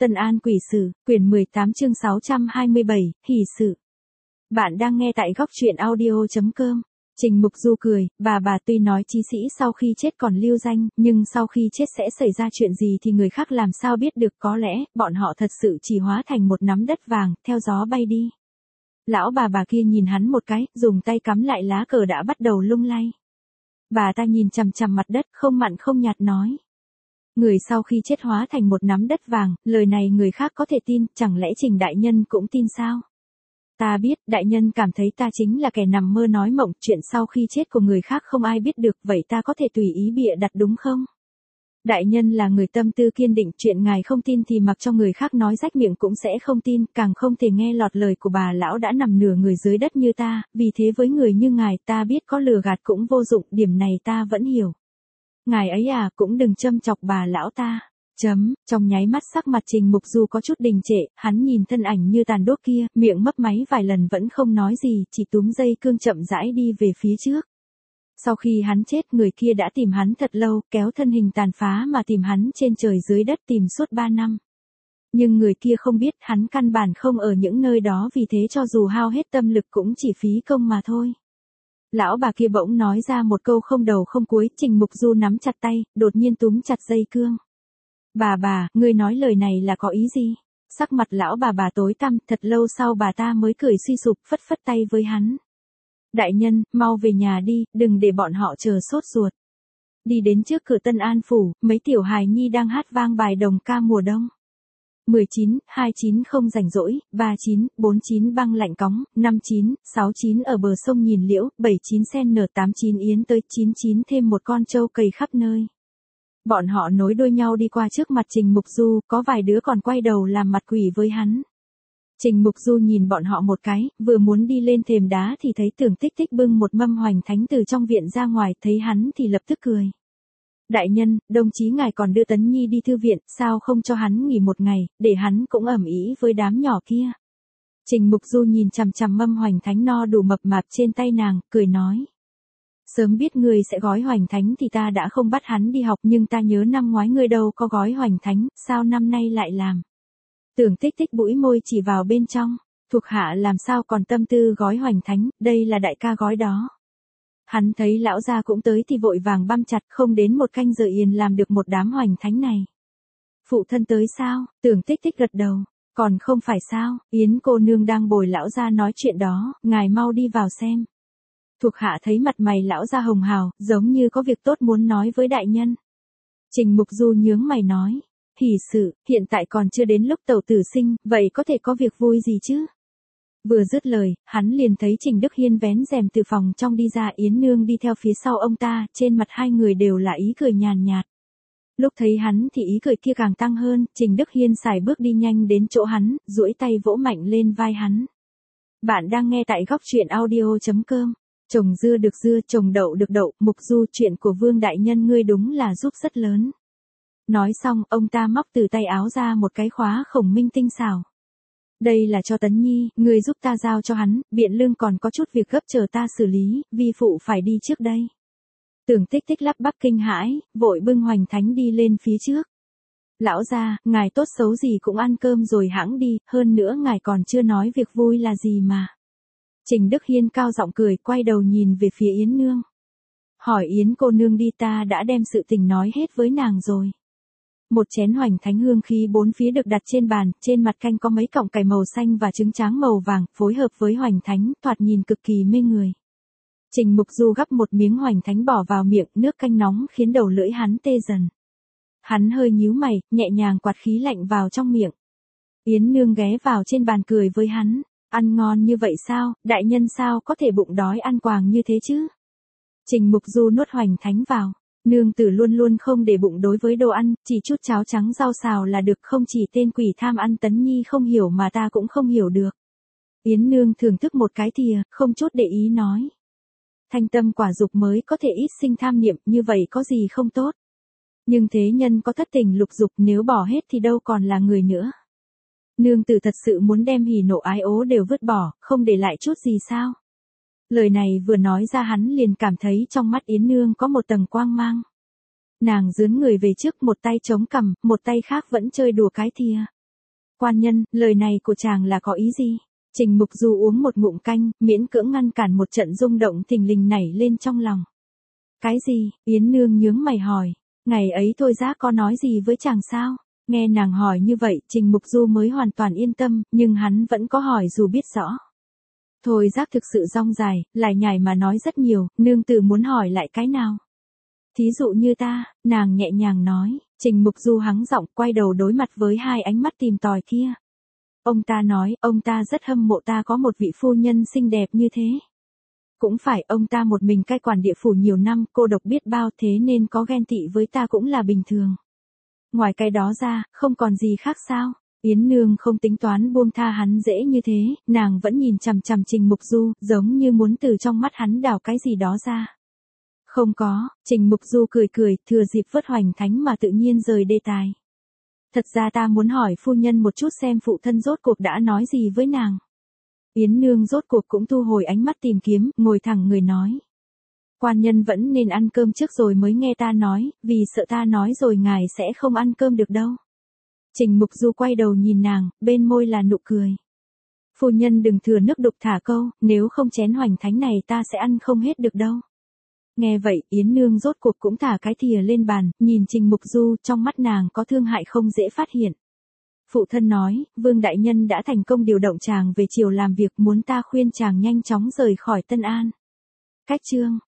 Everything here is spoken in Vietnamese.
Tân An Quỷ Sử, quyển 18 chương 627, hỷ sự. Bạn đang nghe tại góc truyện audio.com. Trình Mục Du cười, bà tuy nói chí sĩ sau khi chết còn lưu danh, nhưng sau khi chết sẽ xảy ra chuyện gì thì người khác làm sao biết được, có lẽ, bọn họ thật sự chỉ hóa thành một nắm đất vàng, theo gió bay đi. Lão bà kia nhìn hắn một cái, dùng tay cắm lại lá cờ đã bắt đầu lung lay. Bà ta nhìn chằm chằm mặt đất, không mặn không nhạt nói. Người sau khi chết hóa thành một nắm đất vàng, lời này người khác có thể tin, chẳng lẽ Trình đại nhân cũng tin sao? Ta biết, đại nhân cảm thấy ta chính là kẻ nằm mơ nói mộng, chuyện sau khi chết của người khác không ai biết được, vậy ta có thể tùy ý bịa đặt đúng không? Đại nhân là người tâm tư kiên định, chuyện ngài không tin thì mặc cho người khác nói rách miệng cũng sẽ không tin, càng không thể nghe lọt lời của bà lão đã nằm nửa người dưới đất như ta, vì thế với người như ngài ta biết có lừa gạt cũng vô dụng, điểm này ta vẫn hiểu. Ngài ấy à, cũng đừng châm chọc bà lão ta. Trong nháy mắt sắc mặt Trình Mục Du có chút đình trệ, hắn nhìn thân ảnh như tàn đốt kia, miệng mấp máy vài lần vẫn không nói gì, chỉ túm dây cương chậm rãi đi về phía trước. Sau khi hắn chết, người kia đã tìm hắn thật lâu, kéo thân hình tàn phá mà tìm hắn trên trời dưới đất tìm suốt 3 năm. Nhưng người kia không biết hắn căn bản không ở những nơi đó, vì thế cho dù hao hết tâm lực cũng chỉ phí công mà thôi. Lão bà kia bỗng nói ra một câu không đầu không cuối, Trình Mục Du nắm chặt tay, đột nhiên túm chặt dây cương. Bà, ngươi nói lời này là có ý gì? Sắc mặt lão bà tối tăm, thật lâu sau bà ta mới cười suy sụp, phất phất tay với hắn. Đại nhân, mau về nhà đi, đừng để bọn họ chờ sốt ruột. Đi đến trước cửa Tân An Phủ, mấy tiểu hài nhi đang hát vang bài đồng ca mùa đông. 19, 29 không rảnh rỗi, 39, 49 băng lạnh cóng, 59, 69 ở bờ sông nhìn liễu, 79 sen nở, 89 yến tới, 99 thêm một con trâu cầy khắp nơi. Bọn họ nối đuôi nhau đi qua trước mặt Trình Mục Du, có vài đứa còn quay đầu làm mặt quỷ với hắn. Trình Mục Du nhìn bọn họ một cái, vừa muốn đi lên thềm đá thì thấy Tưởng Tích Tích bưng một mâm hoành thánh từ trong viện ra ngoài, thấy hắn thì lập tức cười. Đại nhân, đồng chí ngài còn đưa Tấn Nhi đi thư viện, sao không cho hắn nghỉ một ngày, để hắn cũng ầm ĩ với đám nhỏ kia. Trình Mục Du nhìn chằm chằm mâm hoành thánh no đủ mập mạp trên tay nàng, cười nói. Sớm biết ngươi sẽ gói hoành thánh thì ta đã không bắt hắn đi học, nhưng ta nhớ năm ngoái ngươi đâu có gói hoành thánh, sao năm nay lại làm. Tưởng Tích Tích bũi môi chỉ vào bên trong, thuộc hạ làm sao còn tâm tư gói hoành thánh, đây là đại ca gói đó. Hắn thấy lão gia cũng tới thì vội vàng băm chặt, không đến một canh giờ liền làm được một đám hoành thánh này. Phụ thân tới sao? Tưởng Tích Tích gật đầu, còn không phải sao, Yến cô nương đang bồi lão gia nói chuyện đó, ngài mau đi vào xem. Thuộc hạ thấy mặt mày lão gia hồng hào, giống như có việc tốt muốn nói với đại nhân. Trình Mục Du nhướng mày nói, hỷ sự, hiện tại còn chưa đến lúc tẩu tử sinh, vậy có thể có việc vui gì chứ? Vừa dứt lời, hắn liền thấy Trình Đức Hiên vén rèm từ phòng trong đi ra, Yến Nương đi theo phía sau ông ta, trên mặt hai người đều là ý cười nhàn nhạt. Lúc thấy hắn thì ý cười kia càng tăng hơn, Trình Đức Hiên sải bước đi nhanh đến chỗ hắn, duỗi tay vỗ mạnh lên vai hắn. Bạn đang nghe tại góc truyện audio.com. Trồng dưa được dưa, trồng đậu được đậu, Mục Du, chuyện của Vương đại nhân ngươi đúng là giúp rất lớn. Nói xong, ông ta móc từ tay áo ra một cái khóa khổng minh tinh xảo. Đây là cho Tấn Nhi, ngươi giúp ta giao cho hắn, Biện Lương còn có chút việc gấp chờ ta xử lý, vi phụ phải đi trước đây. Tưởng Tích Tích lắp bắp kinh hãi, vội bưng hoành thánh đi lên phía trước. Lão gia, ngài tốt xấu gì cũng ăn cơm rồi hãng đi, hơn nữa ngài còn chưa nói việc vui là gì mà. Trình Đức Hiên cao giọng cười, quay đầu nhìn về phía Yến Nương. Hỏi Yến cô nương đi, ta đã đem sự tình nói hết với nàng rồi. Một chén hoành thánh hương khí bốn phía được đặt trên bàn, trên mặt canh có mấy cọng cải màu xanh và trứng tráng màu vàng, phối hợp với hoành thánh, thoạt nhìn cực kỳ mê người. Trình Mục Du gắp một miếng hoành thánh bỏ vào miệng, nước canh nóng khiến đầu lưỡi hắn tê dần. Hắn hơi nhíu mày, nhẹ nhàng quạt khí lạnh vào trong miệng. Yến Nương ghé vào trên bàn cười với hắn. Ăn ngon như vậy sao, đại nhân sao có thể bụng đói ăn quàng như thế chứ? Trình Mục Du nuốt hoành thánh vào. Nương tử luôn luôn không để bụng đối với đồ ăn, chỉ chút cháo trắng rau xào là được, không chỉ tên quỷ tham ăn Tấn Nhi không hiểu mà ta cũng không hiểu được. Yến Nương thưởng thức một cái thìa, không chút để ý nói. Thanh tâm quả dục mới có thể ít sinh tham niệm, như vậy có gì không tốt. Nhưng thế nhân có thất tình lục dục, nếu bỏ hết thì đâu còn là người nữa. Nương tử thật sự muốn đem hỉ nộ ái ố đều vứt bỏ, không để lại chút gì sao? Lời này vừa nói ra hắn liền cảm thấy trong mắt Yến Nương có một tầng quang mang. Nàng dướn người về trước, một tay chống cằm, một tay khác vẫn chơi đùa cái thìa. Quan nhân, lời này của chàng là có ý gì? Trình Mục Du uống một ngụm canh, miễn cưỡng ngăn cản một trận rung động thình lình nảy lên trong lòng. Cái gì? Yến Nương nhướng mày hỏi. Ngày ấy Thôi Giác có nói gì với chàng sao? Nghe nàng hỏi như vậy, Trình Mục Du mới hoàn toàn yên tâm, nhưng hắn vẫn có hỏi dù biết rõ. Thôi Giác thực sự rong dài, lại nhải mà nói rất nhiều, nương tử muốn hỏi lại cái nào? Thí dụ như ta, nàng nhẹ nhàng nói. Trình Mục Du hắng giọng, quay đầu đối mặt với hai ánh mắt tìm tòi kia. Ông ta nói, ông ta rất hâm mộ ta có một vị phu nhân xinh đẹp như thế. Cũng phải, ông ta một mình cai quản địa phủ nhiều năm, cô độc biết bao, thế nên có ghen tị với ta cũng là bình thường. Ngoài cái đó ra, không còn gì khác sao? Yến Nương không tính toán buông tha hắn dễ như thế, nàng vẫn nhìn chằm chằm Trình Mục Du, giống như muốn từ trong mắt hắn đào cái gì đó ra. Không có, Trình Mục Du cười cười, thừa dịp vớt Hoành Thánh mà tự nhiên rời đề tài. Thật ra ta muốn hỏi phu nhân một chút xem phụ thân rốt cuộc đã nói gì với nàng. Yến Nương rốt cuộc cũng thu hồi ánh mắt tìm kiếm, ngồi thẳng người nói. Quan nhân vẫn nên ăn cơm trước rồi mới nghe ta nói, vì sợ ta nói rồi ngài sẽ không ăn cơm được đâu. Trình Mục Du quay đầu nhìn nàng, bên môi là nụ cười. Phu nhân đừng thừa nước đục thả câu, nếu không chén Hoành Thánh này ta sẽ ăn không hết được đâu. Nghe vậy, Yến Nương rốt cuộc cũng thả cái thìa lên bàn, nhìn Trình Mục Du, trong mắt nàng có thương hại không dễ phát hiện. Phụ thân nói, Vương Đại Nhân đã thành công điều động chàng về triều làm việc, muốn ta khuyên chàng nhanh chóng rời khỏi Tân An. Cách chương